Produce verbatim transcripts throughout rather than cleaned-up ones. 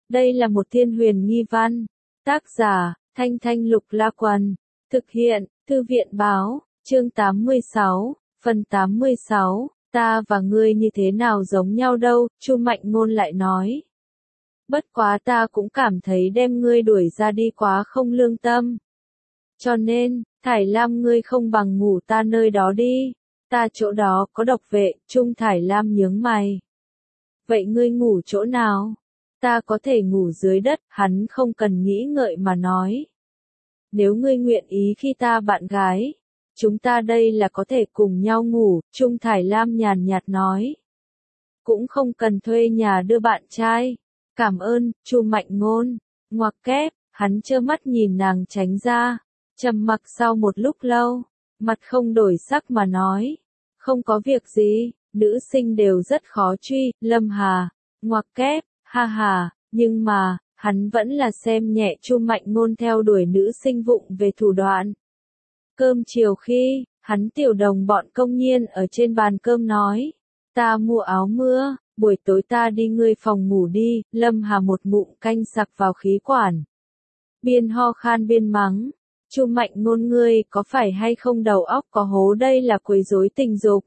Đây là một thiên huyền nghi văn. Tác giả, Thanh Thanh Lục La Quần. Thực hiện, Thư viện Báo, chương tám mươi sáu, phần tám mươi sáu. Ta và ngươi như thế nào giống nhau đâu, Chu Mạnh Ngôn lại nói. Bất quá ta cũng cảm thấy đem ngươi đuổi ra đi quá không lương tâm. Cho nên, Thải Lam ngươi không bằng ngủ ta nơi đó đi. Ta chỗ đó có độc vệ, Trung Thải Lam nhướng mày. Vậy ngươi ngủ chỗ nào? Ta có thể ngủ dưới đất, hắn không cần nghĩ ngợi mà nói. Nếu ngươi nguyện ý khi ta bạn gái, chúng ta đây là có thể cùng nhau ngủ, Trung Thải Lam nhàn nhạt nói. Cũng không cần thuê nhà đưa bạn trai. Cảm ơn, Chu Mạnh Ngôn. Ngoặc kép, hắn trơ mắt nhìn nàng tránh ra. Trầm mặc sau một lúc lâu, mặt không đổi sắc mà nói. Không có việc gì, nữ sinh đều rất khó truy, Lâm Hà. Ngoặc kép, ha ha, nhưng mà, hắn vẫn là xem nhẹ Chu Mạnh Ngôn theo đuổi nữ sinh vụng về thủ đoạn. Cơm chiều khi, hắn tiểu đồng bọn công nhiên ở trên bàn cơm nói. Ta mua áo mưa, buổi tối ta đi ngươi phòng ngủ đi, Lâm Hà một ngụm canh sặc vào khí quản. Biên ho khan biên mắng. Chu Mạnh Ngôn ngươi có phải hay không đầu óc có hố, đây là quấy rối tình dục.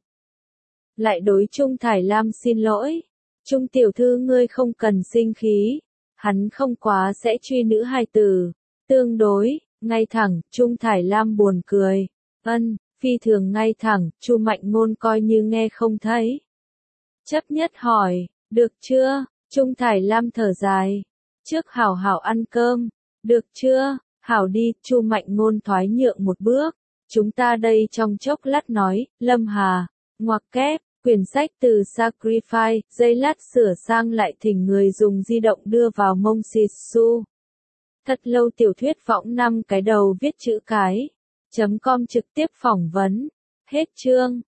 Lại đối Trung Thải Lam xin lỗi. Trung tiểu thư ngươi không cần sinh khí. Hắn không quá sẽ truy nữ hài tử. Tương đối, ngay thẳng, Trung Thải Lam buồn cười. Ân, phi thường ngay thẳng, Chu Mạnh Ngôn coi như nghe không thấy. Chấp nhất hỏi, được chưa? Trung Thải Lam thở dài. Trước hảo hảo ăn cơm. Được chưa? Hảo đi, Chu Mạnh Ngôn thoái nhượng một bước. Chúng ta đây trong chốc lát nói, Lâm Hà. Ngoặc kép, quyển sách từ Sacrifice, giây lát sửa sang lại thỉnh người dùng di động đưa vào mông Shitsu. Thật lâu tiểu thuyết võng năm cái đầu viết chữ cái. Chấm com trực tiếp phỏng vấn. Hết chương.